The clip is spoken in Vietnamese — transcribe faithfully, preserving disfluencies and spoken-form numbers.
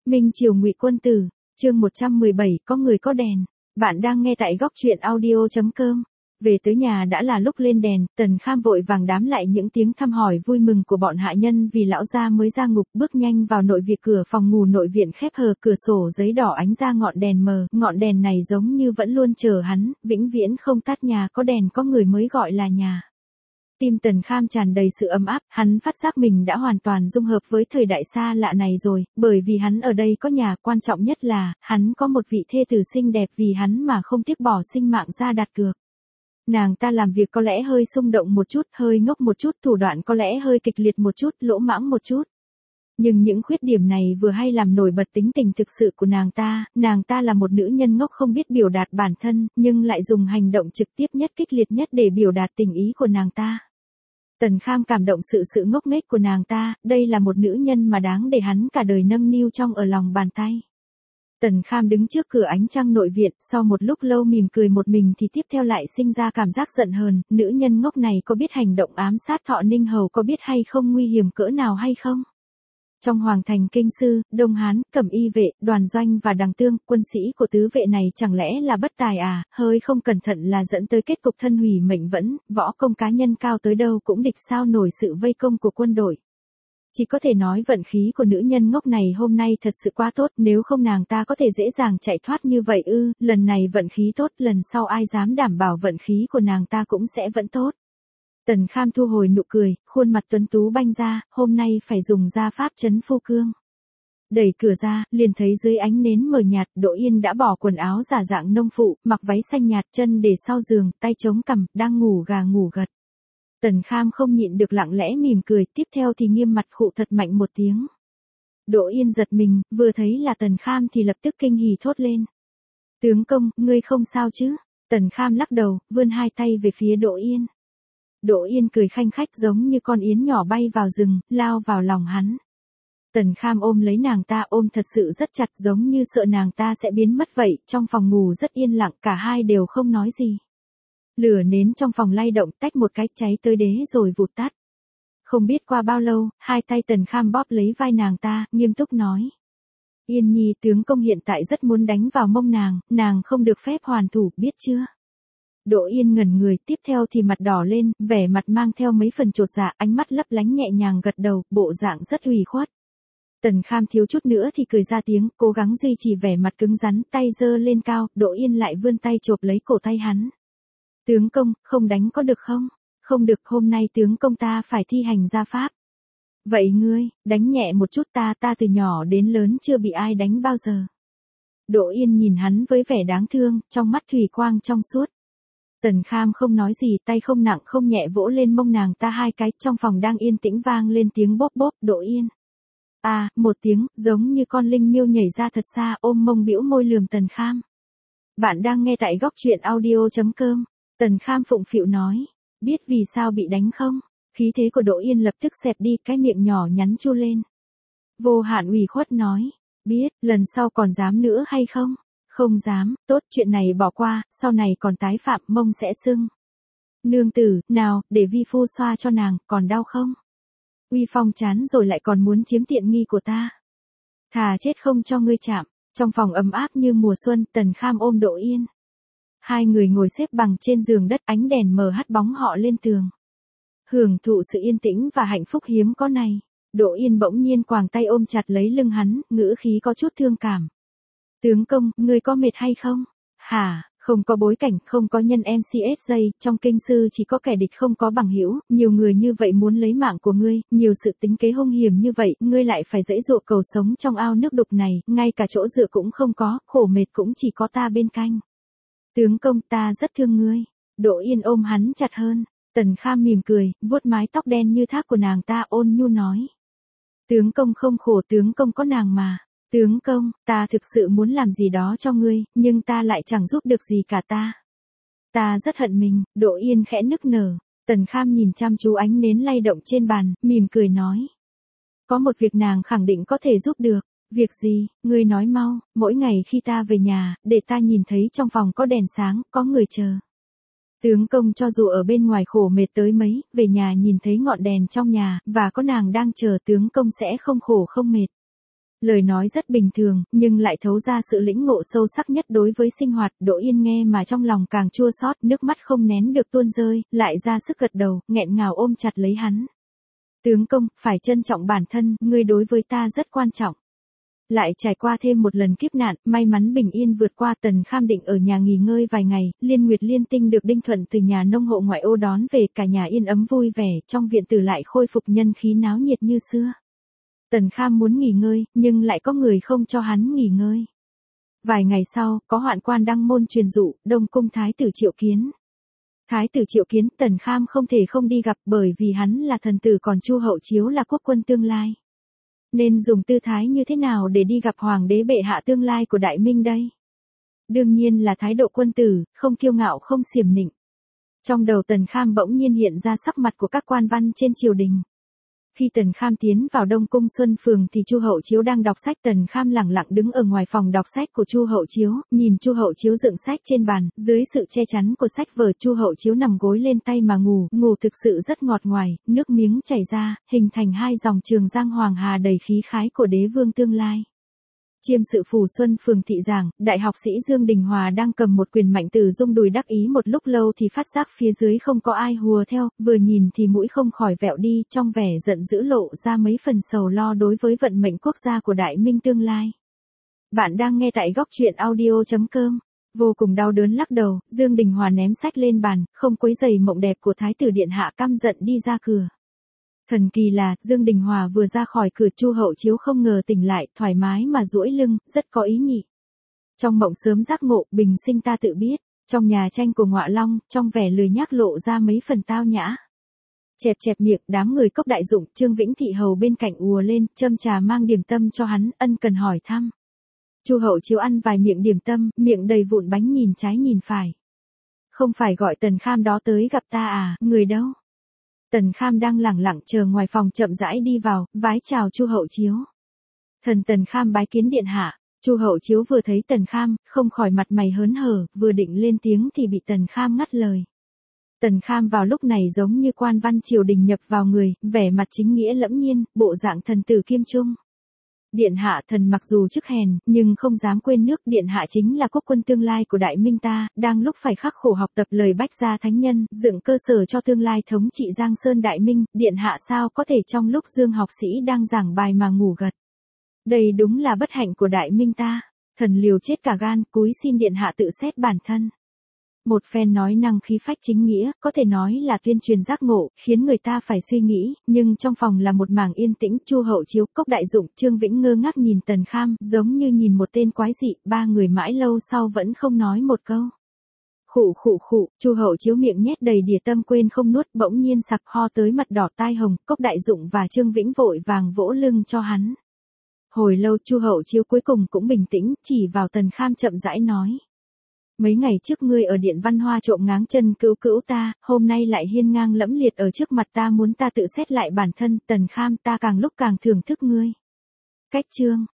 Minh Triều Ngụy Quân Tử, chương một trăm mười bảy, có người có đèn. Bạn đang nghe tại góc truyện audio chấm com. Về tới nhà đã là lúc lên đèn, Tần Kham vội vàng đám lại những tiếng thăm hỏi vui mừng của bọn hạ nhân vì lão gia mới ra ngục, bước nhanh vào nội viện. Cửa phòng ngủ nội viện khép hờ, cửa sổ giấy đỏ ánh ra ngọn đèn mờ, ngọn đèn này giống như vẫn luôn chờ hắn, vĩnh viễn không tắt. Nhà có đèn có người mới gọi là nhà. Tim Tần Kham tràn đầy sự ấm áp, hắn phát giác mình đã hoàn toàn dung hợp với thời đại xa lạ này rồi, bởi vì hắn ở đây có nhà, quan trọng nhất là, hắn có một vị thê tử xinh đẹp vì hắn mà không tiếc bỏ sinh mạng ra đặt cược. Nàng ta làm việc có lẽ hơi xung động một chút, hơi ngốc một chút, thủ đoạn có lẽ hơi kịch liệt một chút, lỗ mãng một chút. Nhưng những khuyết điểm này vừa hay làm nổi bật tính tình thực sự của nàng ta, nàng ta là một nữ nhân ngốc không biết biểu đạt bản thân, nhưng lại dùng hành động trực tiếp nhất kích liệt nhất để biểu đạt tình ý của nàng ta. Tần Kham cảm động sự sự ngốc nghếch của nàng ta, đây là một nữ nhân mà đáng để hắn cả đời nâng niu trong ở lòng bàn tay. Tần Kham đứng trước cửa ánh trăng nội viện, sau một lúc lâu mỉm cười một mình thì tiếp theo lại sinh ra cảm giác giận hờn, nữ nhân ngốc này có biết hành động ám sát Thọ Ninh Hầu có biết hay không, nguy hiểm cỡ nào hay không? Trong Hoàng Thành Kinh Sư, Đông Hán, Cẩm Y vệ, Đoàn Doanh và Đằng Tương, quân sĩ của tứ vệ này chẳng lẽ là bất tài à, hơi không cẩn thận là dẫn tới kết cục thân hủy mệnh vẫn, võ công cá nhân cao tới đâu cũng địch sao nổi sự vây công của quân đội. Chỉ có thể nói vận khí của nữ nhân ngốc này hôm nay thật sự quá tốt, nếu không nàng ta có thể dễ dàng chạy thoát như vậy ư, lần này vận khí tốt, lần sau ai dám đảm bảo vận khí của nàng ta cũng sẽ vẫn tốt. Tần Kham thu hồi nụ cười, khuôn mặt tuấn tú banh ra, hôm nay phải dùng gia pháp trấn phu cương. Đẩy cửa ra, liền thấy dưới ánh nến mờ nhạt, Đỗ Yên đã bỏ quần áo giả dạng nông phụ, mặc váy xanh nhạt, chân để sau giường, tay chống cằm, đang ngủ gà ngủ gật. Tần Kham không nhịn được lặng lẽ mỉm cười, tiếp theo thì nghiêm mặt khụ thật mạnh một tiếng. Đỗ Yên giật mình, vừa thấy là Tần Kham thì lập tức kinh hỉ thốt lên. Tướng công, ngươi không sao chứ? Tần Kham lắc đầu, vươn hai tay về phía Đỗ Yên. Đỗ Yên cười khanh khách giống như con yến nhỏ bay vào rừng, lao vào lòng hắn. Tần Kham ôm lấy nàng ta, ôm thật sự rất chặt, giống như sợ nàng ta sẽ biến mất vậy. Trong phòng ngủ rất yên lặng, cả hai đều không nói gì. Lửa nến trong phòng lay động, tách một cái, cháy tới đế rồi vụt tắt. Không biết qua bao lâu, hai tay Tần Kham bóp lấy vai nàng ta, nghiêm túc nói. Yên nhi, tướng công hiện tại rất muốn đánh vào mông nàng, nàng không được phép hoàn thủ, biết chưa? Đỗ Yên ngẩn người, tiếp theo thì mặt đỏ lên, vẻ mặt mang theo mấy phần chột dạ, ánh mắt lấp lánh nhẹ nhàng gật đầu, bộ dạng rất ủy khuất. Tần Kham thiếu chút nữa thì cười ra tiếng, cố gắng duy trì vẻ mặt cứng rắn, tay giơ lên cao, Đỗ Yên lại vươn tay chộp lấy cổ tay hắn. Tướng công, không đánh có được không? Không được, hôm nay tướng công ta phải thi hành gia pháp. Vậy ngươi, đánh nhẹ một chút, ta ta từ nhỏ đến lớn chưa bị ai đánh bao giờ. Đỗ Yên nhìn hắn với vẻ đáng thương, trong mắt thủy quang trong suốt. Tần Kham không nói gì, tay không nặng không nhẹ vỗ lên mông nàng ta hai cái, trong phòng đang yên tĩnh vang lên tiếng bóp bóp. Đỗ Yên. À, một tiếng, giống như con linh miêu nhảy ra thật xa, ôm mông bĩu môi lườm Tần Kham. Bạn đang nghe tại góc truyện audio chấm com. Tần Kham phụng phịu nói, biết vì sao bị đánh không? Khí thế của Đỗ Yên lập tức xẹp đi, cái miệng nhỏ nhắn chu lên. Vô hạn ủy khuất nói, biết, lần sau còn dám nữa hay không? Không dám, tốt, chuyện này bỏ qua, sau này còn tái phạm mông sẽ sưng. Nương tử, nào, để vi phu xoa cho nàng, còn đau không? Uy phong chán rồi lại còn muốn chiếm tiện nghi của ta. Thà chết không cho ngươi chạm. Trong phòng ấm áp như mùa xuân, Tần Kham ôm Đỗ Yên. Hai người ngồi xếp bằng trên giường đất, ánh đèn mờ hắt bóng họ lên tường. Hưởng thụ sự yên tĩnh và hạnh phúc hiếm có này. Đỗ Yên bỗng nhiên quàng tay ôm chặt lấy lưng hắn, ngữ khí có chút thương cảm. Tướng công, ngươi có mệt hay không? Hả, không có bối cảnh, không có nhân em xê ét giây, trong kinh sư chỉ có kẻ địch không có bằng hữu, nhiều người như vậy muốn lấy mạng của ngươi, nhiều sự tính kế hung hiểm như vậy, ngươi lại phải dãy dụa cầu sống trong ao nước đục này, ngay cả chỗ dựa cũng không có, khổ mệt cũng chỉ có ta bên cạnh. Tướng công, ta rất thương ngươi. Đỗ Yên ôm hắn chặt hơn. Tần Kham mỉm cười, vuốt mái tóc đen như thác của nàng ta, ôn nhu nói. Tướng công không khổ, tướng công có nàng mà. Tướng công, ta thực sự muốn làm gì đó cho ngươi, nhưng ta lại chẳng giúp được gì cả ta. Ta rất hận mình. Đỗ Yên khẽ nức nở. Tần Kham nhìn chăm chú ánh nến lay động trên bàn, mỉm cười nói. Có một việc nàng khẳng định có thể giúp được. Việc gì, ngươi nói mau, mỗi ngày khi ta về nhà, để ta nhìn thấy trong phòng có đèn sáng, có người chờ. Tướng công cho dù ở bên ngoài khổ mệt tới mấy, về nhà nhìn thấy ngọn đèn trong nhà, và có nàng đang chờ, tướng công sẽ không khổ không mệt. Lời nói rất bình thường, nhưng lại thấu ra sự lĩnh ngộ sâu sắc nhất đối với sinh hoạt. Đỗ Yên nghe mà trong lòng càng chua xót, nước mắt không nén được tuôn rơi, lại ra sức gật đầu, nghẹn ngào ôm chặt lấy hắn. Tướng công, phải trân trọng bản thân, ngươi đối với ta rất quan trọng. Lại trải qua thêm một lần kiếp nạn, may mắn bình yên vượt qua. Tần Kham định ở nhà nghỉ ngơi vài ngày, Liên Nguyệt Liên Tinh được Đinh Thuận từ nhà nông hộ ngoại ô đón về, cả nhà yên ấm vui vẻ, trong viện tử lại khôi phục nhân khí náo nhiệt như xưa. Tần Kham muốn nghỉ ngơi, nhưng lại có người không cho hắn nghỉ ngơi. Vài ngày sau, có hoạn quan đăng môn truyền dụ, Đông cung thái tử Triệu Kiến. Thái tử Triệu Kiến, Tần Kham không thể không đi gặp, bởi vì hắn là thần tử còn Chu Hậu Chiếu là quốc quân tương lai. Nên dùng tư thái như thế nào để đi gặp hoàng đế bệ hạ tương lai của Đại Minh đây? Đương nhiên là thái độ quân tử, không kiêu ngạo không xiểm nịnh. Trong đầu Tần Kham bỗng nhiên hiện ra sắc mặt của các quan văn trên triều đình. Khi Tần Kham tiến vào Đông Cung Xuân Phường thì Chu Hậu Chiếu đang đọc sách. Tần Kham lẳng lặng đứng ở ngoài phòng đọc sách của Chu Hậu Chiếu, nhìn Chu Hậu Chiếu dựng sách trên bàn, dưới sự che chắn của sách vở Chu Hậu Chiếu nằm gối lên tay mà ngủ, ngủ thực sự rất ngọt ngoài, nước miếng chảy ra, hình thành hai dòng trường giang hoàng hà đầy khí khái của đế vương tương lai. Chiêm sự phủ Xuân Phường thị giảng, đại học sĩ Dương Đình Hòa đang cầm một quyền mạnh từ dung đùi đắc ý một lúc lâu thì phát giác phía dưới không có ai hùa theo, vừa nhìn thì mũi không khỏi vẹo đi, trong vẻ giận dữ lộ ra mấy phần sầu lo đối với vận mệnh quốc gia của Đại Minh tương lai. Bạn đang nghe tại góc truyện audio chấm com. Vô cùng đau đớn lắc đầu, Dương Đình Hòa ném sách lên bàn, không quấy rầy mộng đẹp của thái tử điện hạ, căm giận đi ra cửa. Thần kỳ là, Dương Đình Hòa vừa ra khỏi cửa Chu Hậu Chiếu không ngờ tỉnh lại, thoải mái mà duỗi lưng, rất có ý nhị. Trong mộng sớm giác ngộ, bình sinh ta tự biết, trong nhà tranh của Ngọa Long, trong vẻ lười nhác lộ ra mấy phần tao nhã. Chẹp chẹp miệng, đám người Cốc Đại Dụng, Trương Vĩnh Thị hầu bên cạnh ùa lên, châm trà mang điểm tâm cho hắn, ân cần hỏi thăm. Chu Hậu Chiếu ăn vài miệng điểm tâm, miệng đầy vụn bánh nhìn trái nhìn phải. Không phải gọi Tần Kham đó tới gặp ta à, người đâu? Tần Kham đang lẳng lặng chờ ngoài phòng chậm rãi đi vào, vái chào Chu Hậu Chiếu. Thần Tần Kham bái kiến điện hạ. Chu Hậu Chiếu vừa thấy Tần Kham, không khỏi mặt mày hớn hở, vừa định lên tiếng thì bị Tần Kham ngắt lời. Tần Kham vào lúc này giống như quan văn triều đình nhập vào người, vẻ mặt chính nghĩa lẫm nhiên, bộ dạng thần tử kiêm trung. Điện hạ, thần mặc dù chức hèn, nhưng không dám quên nước. Điện hạ chính là quốc quân tương lai của Đại Minh ta, đang lúc phải khắc khổ học tập lời Bách gia thánh nhân, dựng cơ sở cho tương lai thống trị Giang Sơn Đại Minh. Điện hạ sao có thể trong lúc Dương học sĩ đang giảng bài mà ngủ gật? Đây đúng là bất hạnh của Đại Minh ta. Thần liều chết cả gan, cúi xin điện hạ tự xét bản thân. Một phen nói năng khí phách chính nghĩa, có thể nói là tuyên truyền giác ngộ, khiến người ta phải suy nghĩ, nhưng trong phòng là một mảng yên tĩnh. Chu Hậu Chiếu, Cốc Đại Dụng, Trương Vĩnh ngơ ngác nhìn Tần Kham, giống như nhìn một tên quái dị, ba người mãi lâu sau vẫn không nói một câu. Khụ khụ khụ, Chu Hậu Chiếu miệng nhét đầy đìa tâm quên không nuốt, bỗng nhiên sặc ho tới mặt đỏ tai hồng. Cốc Đại Dụng và Trương Vĩnh vội vàng vỗ lưng cho hắn. Hồi lâu Chu Hậu Chiếu cuối cùng cũng bình tĩnh, chỉ vào Tần Kham chậm rãi nói. Mấy ngày trước ngươi ở Điện Văn Hoa trộm ngáng chân cứu cứu ta, hôm nay lại hiên ngang lẫm liệt ở trước mặt ta muốn ta tự xét lại bản thân. Tần Kham, ta càng lúc càng thưởng thức ngươi. Cách chương